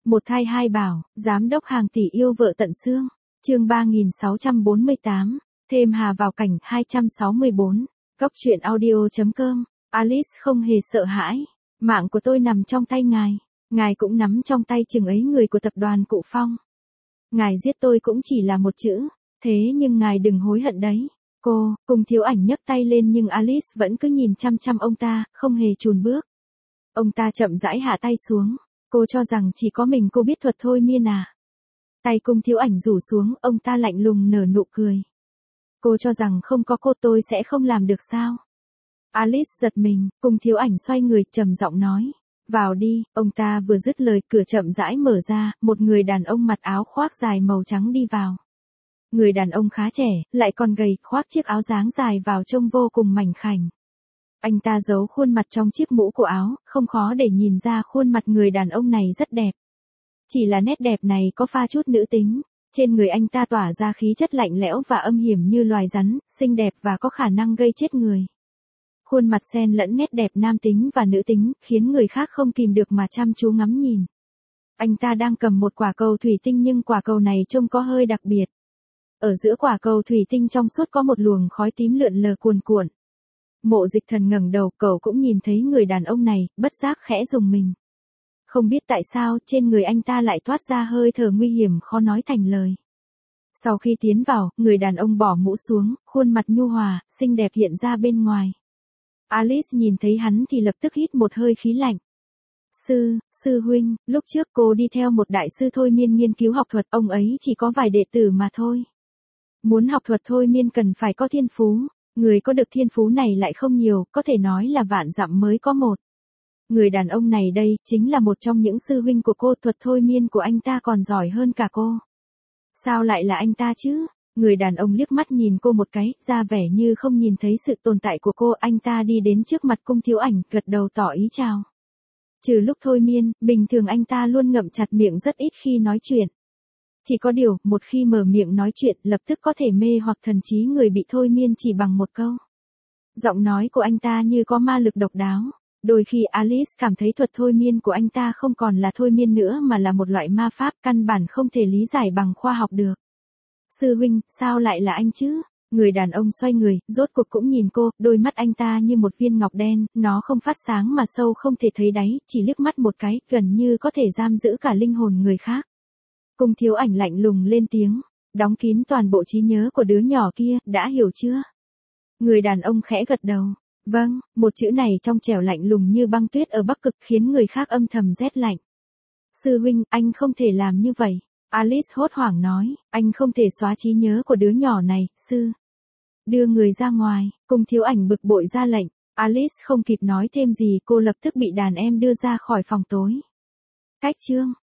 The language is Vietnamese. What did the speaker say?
Một thai hai bảo, giám đốc hàng tỷ yêu vợ tận xương. Chương 3648, thêm Hà vào cảnh 264. Cốc truyện audio.com. Alice không hề sợ hãi. Mạng của tôi nằm trong tay ngài. Ngài cũng nắm trong tay chừng ấy người của tập đoàn Cụ Phong. Ngài giết tôi cũng chỉ là một chữ. Thế nhưng ngài đừng hối hận đấy. Cô, cùng Thiếu Ảnh nhấc tay lên nhưng Alice vẫn cứ nhìn chăm chăm ông ta, không hề chùn bước. Ông ta chậm rãi hạ tay xuống. Cô cho rằng chỉ có mình cô biết thuật thôi miên à? Tay Cung Thiếu Ảnh rủ xuống, ông ta lạnh lùng nở nụ cười. Cô cho rằng không có cô tôi sẽ không làm được sao? Alice giật mình, Cung Thiếu Ảnh xoay người trầm giọng nói. Vào đi, ông ta vừa dứt lời cửa chậm rãi mở ra, một người đàn ông mặc áo khoác dài màu trắng đi vào. Người đàn ông khá trẻ, lại còn gầy, khoác chiếc áo dáng dài vào trông vô cùng mảnh khảnh. Anh ta giấu khuôn mặt trong chiếc mũ của áo, không khó để nhìn ra khuôn mặt người đàn ông này rất đẹp. Chỉ là nét đẹp này có pha chút nữ tính, trên người anh ta tỏa ra khí chất lạnh lẽo và âm hiểm như loài rắn, xinh đẹp và có khả năng gây chết người. Khuôn mặt xen lẫn nét đẹp nam tính và nữ tính, khiến người khác không kìm được mà chăm chú ngắm nhìn. Anh ta đang cầm một quả cầu thủy tinh nhưng quả cầu này trông có hơi đặc biệt. Ở giữa quả cầu thủy tinh trong suốt có một luồng khói tím lượn lờ cuồn cuộn. Mộ Dịch Thần ngẩng đầu, cậu cũng nhìn thấy người đàn ông này, bất giác khẽ rùng mình. Không biết tại sao, trên người anh ta lại toát ra hơi thở nguy hiểm khó nói thành lời. Sau khi tiến vào, người đàn ông bỏ mũ xuống, khuôn mặt nhu hòa, xinh đẹp hiện ra bên ngoài. Alice nhìn thấy hắn thì lập tức hít một hơi khí lạnh. Sư huynh, lúc trước cô đi theo một đại sư thôi miên nghiên cứu học thuật, ông ấy chỉ có vài đệ tử mà thôi. Muốn học thuật thôi miên cần phải có thiên phú. Người có được thiên phú này lại không nhiều, có thể nói là vạn dặm mới có một. Người đàn ông này đây, chính là một trong những sư huynh của cô, thuật thôi miên của anh ta còn giỏi hơn cả cô. Sao lại là anh ta chứ? Người đàn ông liếc mắt nhìn cô một cái, ra vẻ như không nhìn thấy sự tồn tại của cô, anh ta đi đến trước mặt Cung Thiếu Ảnh, gật đầu tỏ ý chào. Trừ lúc thôi miên, bình thường anh ta luôn ngậm chặt miệng rất ít khi nói chuyện. Chỉ có điều, một khi mở miệng nói chuyện, lập tức có thể mê hoặc thần trí người bị thôi miên chỉ bằng một câu. Giọng nói của anh ta như có ma lực độc đáo. Đôi khi Alice cảm thấy thuật thôi miên của anh ta không còn là thôi miên nữa mà là một loại ma pháp căn bản không thể lý giải bằng khoa học được. Sư huynh, sao lại là anh chứ? Người đàn ông xoay người, rốt cuộc cũng nhìn cô, đôi mắt anh ta như một viên ngọc đen, nó không phát sáng mà sâu không thể thấy đáy, chỉ liếc mắt một cái, gần như có thể giam giữ cả linh hồn người khác. Cung Thiếu Ảnh lạnh lùng lên tiếng, đóng kín toàn bộ trí nhớ của đứa nhỏ kia, đã hiểu chưa? Người đàn ông khẽ gật đầu. Vâng, một chữ này trong trẻo lạnh lùng như băng tuyết ở Bắc Cực khiến người khác âm thầm rét lạnh. Sư huynh, anh không thể làm như vậy. Alice hốt hoảng nói, anh không thể xóa trí nhớ của đứa nhỏ này, sư. Đưa người ra ngoài, Cung Thiếu Ảnh bực bội ra lệnh. Alice không kịp nói thêm gì, cô lập tức bị đàn em đưa ra khỏi phòng tối. Cách chương